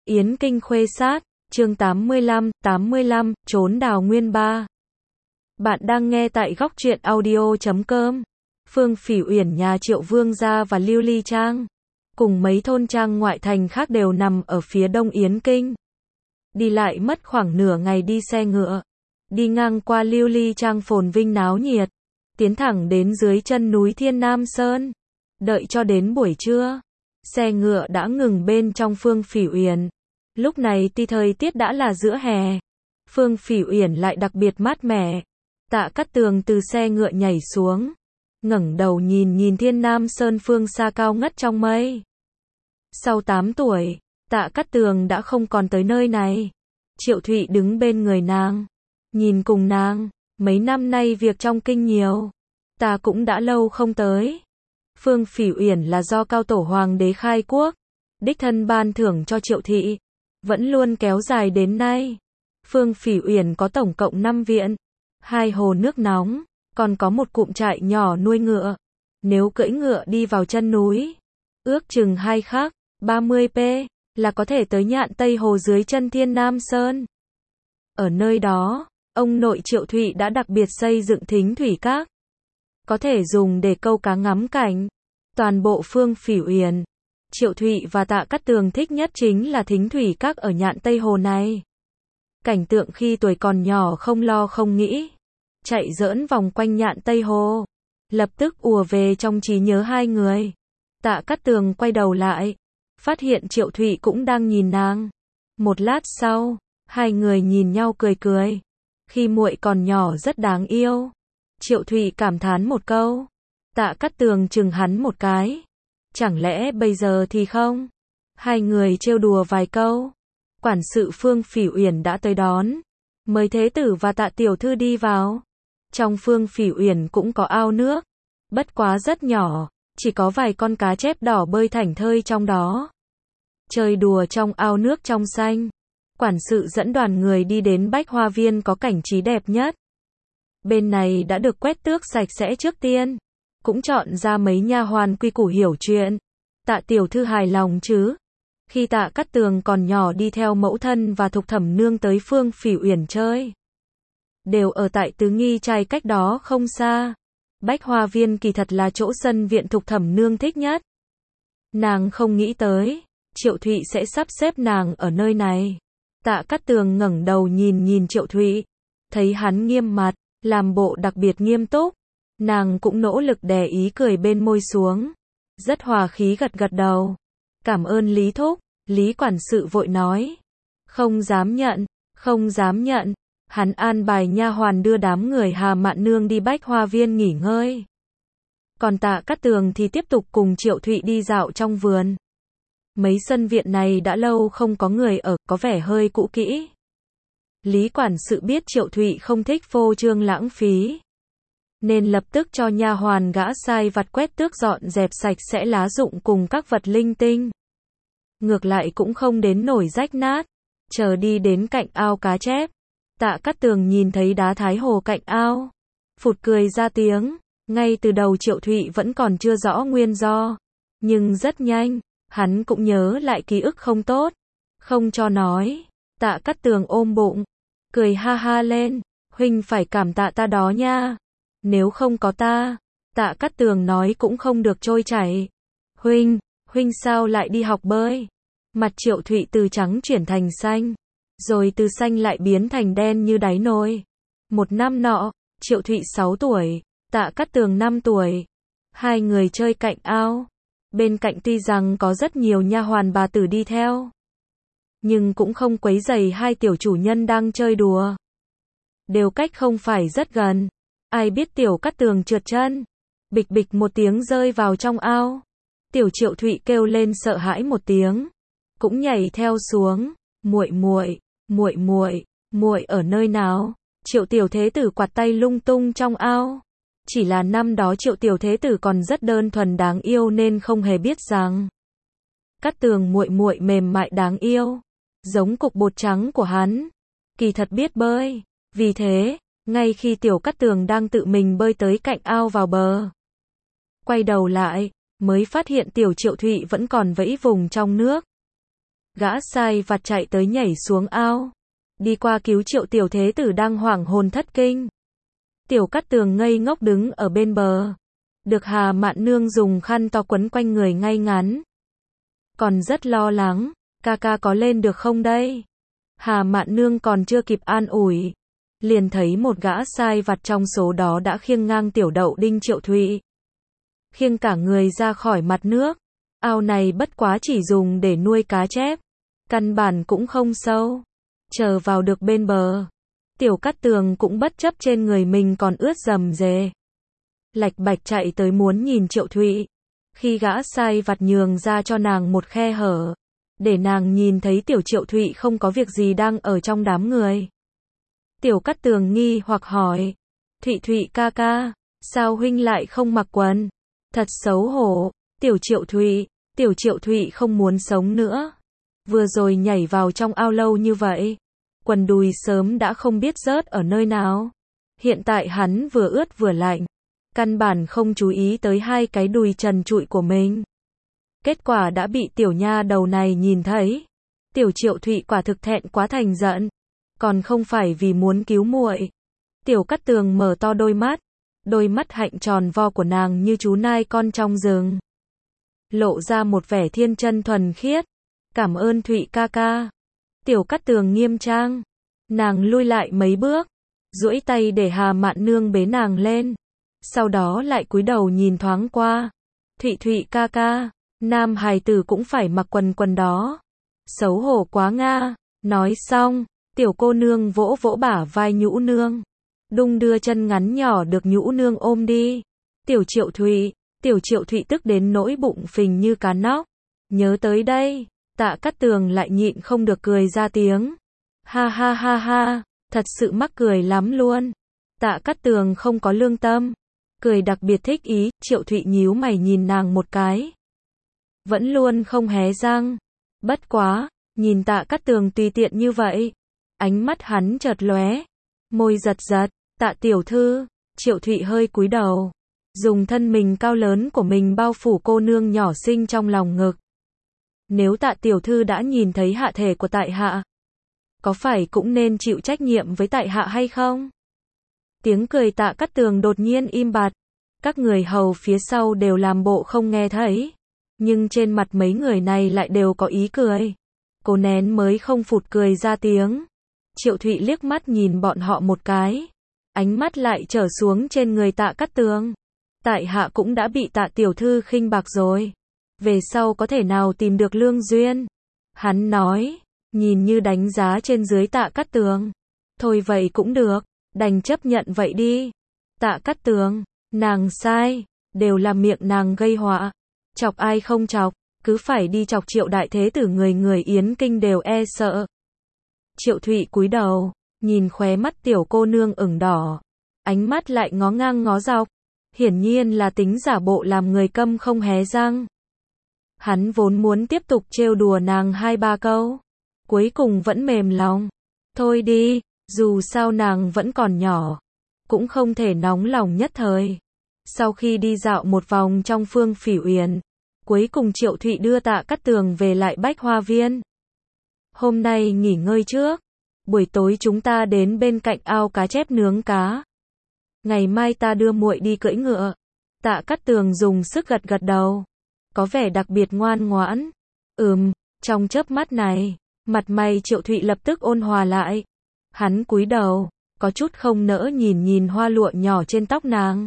Yến Kinh Khuê Sát, chương 85, trốn đào nguyên 3. Bạn đang nghe tại góc truyện audio.com. Phương Phỉ Uyển nhà Triệu Vương gia và Lưu Ly Trang, cùng mấy thôn trang ngoại thành khác đều nằm ở phía đông Yến Kinh. Đi lại mất khoảng nửa ngày đi xe ngựa. Đi ngang qua Lưu Ly Trang phồn vinh náo nhiệt, tiến thẳng đến dưới chân núi Thiên Nam Sơn. Đợi cho đến buổi trưa, xe ngựa đã ngừng bên trong Phương Phỉ Uyển. Lúc này tuy thời tiết đã là giữa hè, Phương Phỉ Uyển lại đặc biệt mát mẻ. Tạ Cát Tường từ xe ngựa nhảy xuống, ngẩng đầu nhìn Thiên Nam Sơn phương xa cao ngất trong mây. Sau 8 tuổi, Tạ Cát Tường đã không còn tới nơi này. Triệu Thụy đứng bên người nàng, nhìn cùng nàng, mấy năm nay việc trong kinh nhiều, ta cũng đã lâu không tới. Phương Phỉ Uyển là do cao tổ hoàng đế khai quốc, đích thân ban thưởng cho Triệu Thị, vẫn luôn kéo dài đến nay. Phương Phỉ Uyển có tổng cộng 5 viện, 2 hồ nước nóng, còn có một cụm trại nhỏ nuôi ngựa. Nếu cưỡi ngựa đi vào chân núi, ước chừng 2 khắc, 30 p, là có thể tới Nhạn Tây Hồ dưới chân Thiên Nam Sơn. Ở nơi đó, ông nội Triệu Thụy đã đặc biệt xây dựng thính thủy các, có thể dùng để câu cá ngắm cảnh. Toàn bộ Phương Phỉ Uyển, Triệu Thụy và Tạ Cát Tường thích nhất chính là thính thủy các ở Nhạn Tây Hồ này. Cảnh tượng khi tuổi còn nhỏ không lo không nghĩ, chạy giỡn vòng quanh Nhạn Tây Hồ, lập tức ùa về trong trí nhớ hai người. Tạ Cát Tường quay đầu lại, phát hiện Triệu Thụy cũng đang nhìn nàng. Một lát sau, hai người nhìn nhau cười cười. Khi muội còn nhỏ rất đáng yêu. Triệu Thụy cảm thán một câu. Tạ Cát Tường chừng hắn một cái. Chẳng lẽ bây giờ thì không? Hai người trêu đùa vài câu. Quản sự Phương Phỉ Uyển đã tới đón, mời thế tử và Tạ tiểu thư đi vào. Trong Phương Phỉ Uyển cũng có ao nước, bất quá rất nhỏ, chỉ có vài con cá chép đỏ bơi thảnh thơi trong đó, chơi đùa trong ao nước trong xanh. Quản sự dẫn đoàn người đi đến Bách Hoa Viên có cảnh trí đẹp nhất. Bên này đã được quét tước sạch sẽ trước tiên, cũng chọn ra mấy nha hoàn quy củ hiểu chuyện. Tạ tiểu thư hài lòng chứ? Khi Tạ Cát Tường còn nhỏ đi theo mẫu thân và Thục Thẩm nương tới Phương Phỉ Uyển chơi, đều ở tại Tứ Nghi Trai cách đó không xa. Bách Hoa Viên kỳ thật là chỗ sân viện Thục Thẩm nương thích nhất. Nàng không nghĩ tới, Triệu Thụy sẽ sắp xếp nàng ở nơi này. Tạ Cát Tường ngẩng đầu nhìn Triệu Thụy, thấy hắn nghiêm mặt, làm bộ đặc biệt nghiêm túc. Nàng cũng nỗ lực đè ý cười bên môi xuống, rất hòa khí gật đầu. Cảm ơn Lý thúc. Lý quản sự vội nói, không dám nhận. Hắn an bài nha hoàn đưa đám người Hà Mạn Nương đi Bách Hoa Viên nghỉ ngơi. Còn Tạ Cát Tường thì tiếp tục cùng Triệu Thụy đi dạo trong vườn. Mấy sân viện này đã lâu không có người ở, có vẻ hơi cũ kỹ. Lý quản sự biết Triệu Thụy không thích phô trương lãng phí, nên lập tức cho nha hoàn gã sai vặt quét tước dọn dẹp sạch sẽ lá rụng cùng các vật linh tinh. Ngược lại cũng không đến nổi rách nát. Chờ đi đến cạnh ao cá chép, Tạ Cát Tường nhìn thấy đá thái hồ cạnh ao, phụt cười ra tiếng. Ngay từ đầu Triệu Thụy vẫn còn chưa rõ nguyên do, nhưng rất nhanh, hắn cũng nhớ lại ký ức không tốt, không cho nói. Tạ Cát Tường ôm bụng, cười ha ha lên, huynh phải cảm tạ ta đó nha. Nếu không có ta, Tạ Cát Tường nói cũng không được trôi chảy. Huynh sao lại đi học bơi? Mặt Triệu Thụy từ trắng chuyển thành xanh, rồi từ xanh lại biến thành đen như đáy nồi. Một năm nọ, Triệu Thụy 6 tuổi, Tạ Cát Tường 5 tuổi. Hai người chơi cạnh ao. Bên cạnh tuy rằng có rất nhiều nha hoàn bà tử đi theo, nhưng cũng không quấy rầy hai tiểu chủ nhân đang chơi đùa. Đều cách không phải rất gần. Ai biết tiểu Cát Tường trượt chân, bịch bịch một tiếng rơi vào trong ao. Tiểu Triệu Thụy kêu lên sợ hãi một tiếng, cũng nhảy theo xuống. Muội ở nơi nào? Triệu tiểu thế tử quạt tay lung tung trong ao. Chỉ là năm đó Triệu tiểu thế tử còn rất đơn thuần đáng yêu nên không hề biết rằng Cát Tường muội mềm mại đáng yêu, giống cục bột trắng của hắn, kỳ thật biết bơi. Vì thế, ngay khi tiểu Cát Tường đang tự mình bơi tới cạnh ao vào bờ, quay đầu lại, mới phát hiện tiểu Triệu Thụy vẫn còn vẫy vùng trong nước. Gã sai vặt chạy tới nhảy xuống ao, đi qua cứu Triệu tiểu thế tử đang hoảng hồn thất kinh. Tiểu Cát Tường ngây ngốc đứng ở bên bờ, được Hà Mạn Nương dùng khăn to quấn quanh người ngay ngắn. Còn rất lo lắng, ca ca có lên được không đây? Hà Mạn Nương còn chưa kịp an ủi, liền thấy một gã sai vặt trong số đó đã khiêng ngang tiểu đậu đinh Triệu Thụy. Khiêng cả người ra khỏi mặt nước. Ao này bất quá chỉ dùng để nuôi cá chép, căn bản cũng không sâu. Chờ vào được bên bờ, Tiểu Cát Tường cũng bất chấp trên người mình còn ướt rầm rề, lạch bạch chạy tới muốn nhìn Triệu Thụy. Khi gã sai vặt nhường ra cho nàng một khe hở, để nàng nhìn thấy tiểu Triệu Thụy không có việc gì đang ở trong đám người. Tiểu Cát Tường nghi hoặc hỏi, Thụy Thụy ca ca, sao huynh lại không mặc quần? Thật xấu hổ, tiểu Triệu Thụy không muốn sống nữa. Vừa rồi nhảy vào trong ao lâu như vậy, quần đùi sớm đã không biết rớt ở nơi nào. Hiện tại hắn vừa ướt vừa lạnh, căn bản không chú ý tới hai cái đùi trần trụi của mình. Kết quả đã bị tiểu nha đầu này nhìn thấy. Tiểu Triệu Thụy quả thực thẹn quá thành giận, còn không phải vì muốn cứu muội. Tiểu Cát Tường mở to đôi mắt hạnh tròn vo của nàng như chú nai con trong rừng, lộ ra một vẻ thiên chân thuần khiết. Cảm ơn Thụy ca ca. Tiểu Cát Tường nghiêm trang, nàng lui lại mấy bước, duỗi tay để Hà Mạn Nương bế nàng lên, sau đó lại cúi đầu nhìn thoáng qua. Thụy ca ca, nam hài tử cũng phải mặc quần đó. Xấu hổ quá nga. Nói xong, tiểu cô nương vỗ vỗ bả vai Nhũ Nương, đung đưa chân ngắn nhỏ được Nhũ Nương ôm đi. Tiểu Triệu Thụy tức đến nỗi bụng phình như cá nóc. Nhớ tới đây, Tạ Cát Tường lại nhịn không được cười ra tiếng. Ha ha ha ha, thật sự mắc cười lắm luôn. Tạ Cát Tường không có lương tâm, cười đặc biệt thích ý. Triệu Thụy nhíu mày nhìn nàng một cái, vẫn luôn không hé răng. Bất quá, nhìn Tạ Cát Tường tùy tiện như vậy, ánh mắt hắn chợt lóe, môi giật giật. Tạ tiểu thư. Triệu Thụy hơi cúi đầu, dùng thân mình cao lớn của mình bao phủ cô nương nhỏ xinh trong lòng ngực. Nếu Tạ tiểu thư đã nhìn thấy hạ thể của tại hạ, có phải cũng nên chịu trách nhiệm với tại hạ hay không? Tiếng cười Tạ Cát Tường đột nhiên im bặt. Các người hầu phía sau đều làm bộ không nghe thấy, nhưng trên mặt mấy người này lại đều có ý cười. Cố nén mới không phụt cười ra tiếng. Triệu Thụy liếc mắt nhìn bọn họ một cái, ánh mắt lại trở xuống trên người Tạ Cát Tường. Tại hạ cũng đã bị Tạ tiểu thư khinh bạc rồi, về sau có thể nào tìm được lương duyên? Hắn nói, nhìn như đánh giá trên dưới Tạ Cát Tường. Thôi vậy cũng được, đành chấp nhận vậy đi. Tạ Cát Tường, nàng sai, đều là miệng nàng gây họa. Chọc ai không chọc, cứ phải đi chọc Triệu đại thế tử, người Yến Kinh đều e sợ. Triệu Thụy cúi đầu, nhìn khóe mắt tiểu cô nương ửng đỏ, ánh mắt lại ngó ngang ngó dọc, hiển nhiên là tính giả bộ làm người câm không hé răng. Hắn vốn muốn tiếp tục trêu đùa nàng 2-3 câu, cuối cùng vẫn mềm lòng. Thôi đi, dù sao nàng vẫn còn nhỏ, cũng không thể nóng lòng nhất thời. Sau khi đi dạo một vòng trong Phương Phỉ Uyển, cuối cùng Triệu Thụy đưa Tạ Cát Tường về lại Bách Hoa Viên. Hôm nay nghỉ ngơi trước, buổi tối chúng ta đến bên cạnh ao cá chép nướng cá. Ngày mai ta đưa muội đi cưỡi ngựa. Tạ Cát Tường dùng sức gật gật đầu, có vẻ đặc biệt ngoan ngoãn. Trong chớp mắt này, mặt mày Triệu Thụy lập tức ôn hòa lại. Hắn cúi đầu, có chút không nỡ nhìn hoa lụa nhỏ trên tóc nàng.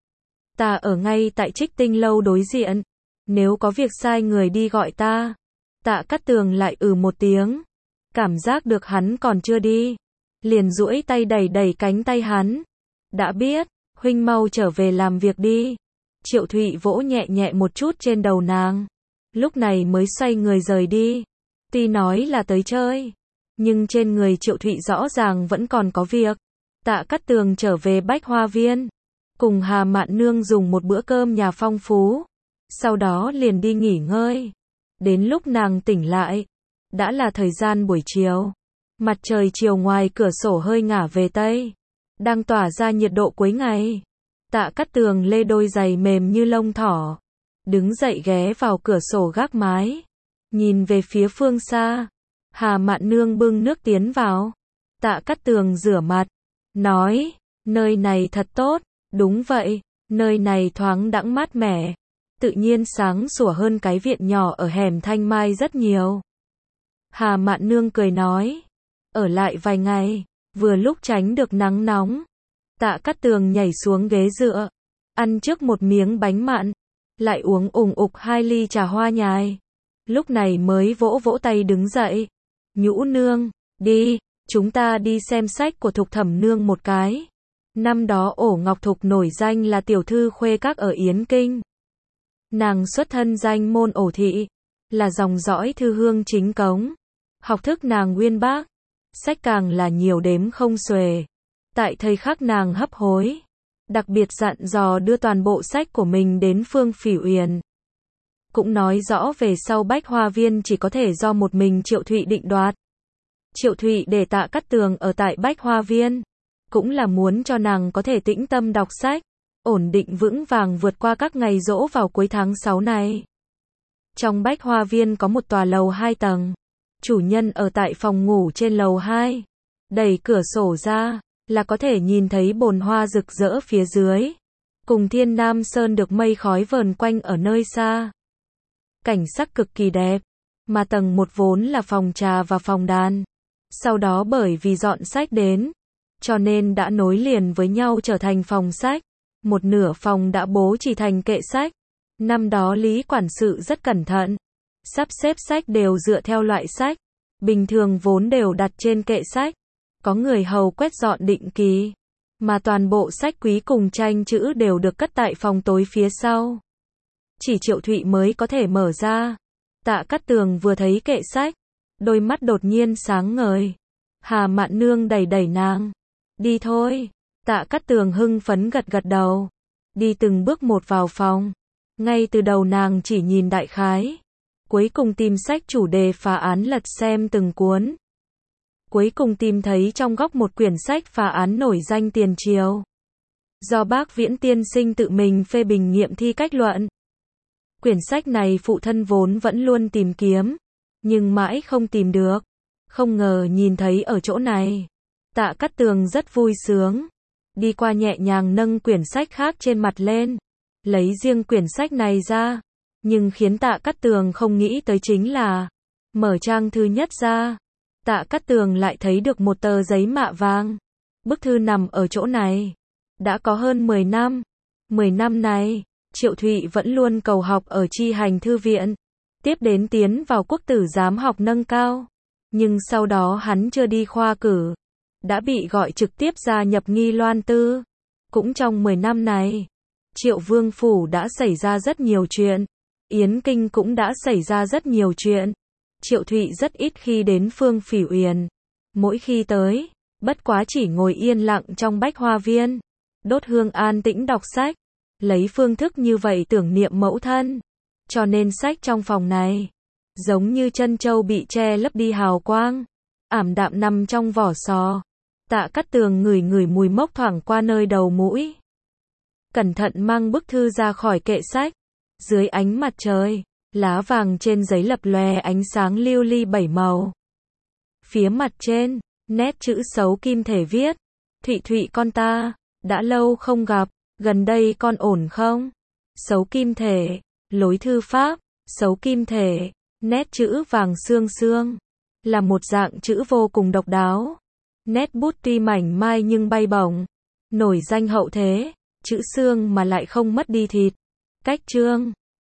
Ta ở ngay tại Trích Tinh lâu đối diện, nếu có việc sai người đi gọi ta. Tạ Cát Tường lại một tiếng, cảm giác được hắn còn chưa đi, liền duỗi tay đẩy cánh tay hắn. Đã biết, huynh mau trở về làm việc đi. Triệu Thụy vỗ nhẹ nhẹ một chút trên đầu nàng, lúc này mới xoay người rời đi. Tuy nói là tới chơi, nhưng trên người Triệu Thụy rõ ràng vẫn còn có việc. Tạ Cát Tường trở về Bách Hoa Viên, cùng Hà Mạn Nương dùng một bữa cơm nhà phong phú, sau đó liền đi nghỉ ngơi. Đến lúc nàng tỉnh lại, đã là thời gian buổi chiều. Mặt trời chiều ngoài cửa sổ hơi ngả về tây, đang tỏa ra nhiệt độ cuối ngày. Tạ Cát Tường lê đôi giày mềm như lông thỏ, đứng dậy ghé vào cửa sổ gác mái, nhìn về phía phương xa. Hà Mạn Nương bưng nước tiến vào. Tạ Cát Tường rửa mặt, nói, nơi này thật tốt. Đúng vậy, nơi này thoáng đãng mát mẻ, tự nhiên sáng sủa hơn cái viện nhỏ ở hẻm Thanh Mai rất nhiều. Hà Mạn Nương cười nói, ở lại vài ngày, vừa lúc tránh được nắng nóng. Tạ Cát Tường nhảy xuống ghế dựa, ăn trước một miếng bánh mặn, lại uống ủng ục 2 ly trà hoa nhài. Lúc này mới vỗ vỗ tay đứng dậy. Nhũ nương, đi, chúng ta đi xem sách của Thục Thẩm nương một cái. Năm đó Ổ Ngọc Thục nổi danh là tiểu thư khuê các ở Yến Kinh. Nàng xuất thân danh môn Ổ thị, là dòng dõi thư hương chính cống. Học thức nàng uyên bác, sách càng là nhiều đếm không xuể. Tại thời khắc nàng hấp hối, đặc biệt dặn dò đưa toàn bộ sách của mình đến Phương Phỉ Uyển. Cũng nói rõ về sau Bách Hoa Viên chỉ có thể do một mình Triệu Thụy định đoạt. Triệu Thụy để Tạ Cát Tường ở tại Bách Hoa Viên, cũng là muốn cho nàng có thể tĩnh tâm đọc sách, ổn định vững vàng vượt qua các ngày giỗ vào cuối tháng 6 này. Trong Bách Hoa Viên có một tòa lầu 2 tầng, chủ nhân ở tại phòng ngủ trên lầu 2, đẩy cửa sổ ra, là có thể nhìn thấy bồn hoa rực rỡ phía dưới, cùng Thiên Nam Sơn được mây khói vờn quanh ở nơi xa. Cảnh sắc cực kỳ đẹp, mà tầng 1 vốn là phòng trà và phòng đàn. Sau đó bởi vì dọn sách đến, cho nên đã nối liền với nhau trở thành phòng sách. Một nửa phòng đã bố trí thành kệ sách. Năm đó Lý quản sự rất cẩn thận, sắp xếp sách đều dựa theo loại sách, bình thường vốn đều đặt trên kệ sách. Có người hầu quét dọn định kỳ, mà toàn bộ sách quý cùng tranh chữ đều được cất tại phòng tối phía sau. Chỉ Triệu Thụy mới có thể mở ra. Tạ Cát Tường vừa thấy kệ sách, đôi mắt đột nhiên sáng ngời. Hà Mạn Nương đẩy đẩy nàng, đi thôi. Tạ Cát Tường hưng phấn gật gật đầu, đi từng bước một vào phòng. Ngay từ đầu nàng chỉ nhìn đại khái, cuối cùng tìm sách chủ đề phá án lật xem từng cuốn. Cuối cùng tìm thấy trong góc một quyển sách phá án nổi danh tiền triều, do Bác Viễn tiên sinh tự mình phê bình nghiệm thi cách luận. Quyển sách này phụ thân vốn vẫn luôn tìm kiếm, nhưng mãi không tìm được, không ngờ nhìn thấy ở chỗ này. Tạ Cát Tường rất vui sướng, đi qua nhẹ nhàng nâng quyển sách khác trên mặt lên, lấy riêng quyển sách này ra. Nhưng khiến Tạ Cát Tường không nghĩ tới chính là, mở trang thứ nhất ra, Tạ Cát Tường lại thấy được một tờ giấy mạ vàng. Bức thư nằm ở chỗ này đã có hơn 10 năm. 10 năm này, Triệu Thụy vẫn luôn cầu học ở Chi Hành Thư viện, tiếp đến tiến vào Quốc tử giám học nâng cao. Nhưng sau đó hắn chưa đi khoa cử, đã bị gọi trực tiếp gia nhập Nghi Loan Tư. Cũng trong 10 năm này, Triệu Vương Phủ đã xảy ra rất nhiều chuyện, Yến Kinh cũng đã xảy ra rất nhiều chuyện. Triệu Thụy rất ít khi đến Phương Phỉ Uyển, mỗi khi tới, bất quá chỉ ngồi yên lặng trong Bách Hoa Viên, đốt hương an tĩnh đọc sách, lấy phương thức như vậy tưởng niệm mẫu thân. Cho nên sách trong phòng này, giống như chân châu bị che lấp đi hào quang, ảm đạm nằm trong vỏ sò. Tạ Cát Tường ngửi ngửi mùi mốc thoảng qua nơi đầu mũi, cẩn thận mang bức thư ra khỏi kệ sách. Dưới ánh mặt trời, lá vàng trên giấy lập lòe ánh sáng lưu ly 7 màu. Phía mặt trên, nét chữ xấu kim thể viết: Thụy Thụy con ta, đã lâu không gặp, gần đây con ổn không? Xấu kim thể, lối thư pháp, xấu kim thể, nét chữ vàng xương xương, là một dạng chữ vô cùng độc đáo. Nét bút tuy mảnh mai nhưng bay bổng, nổi danh hậu thế, chữ xương mà lại không mất đi thịt. Cách chương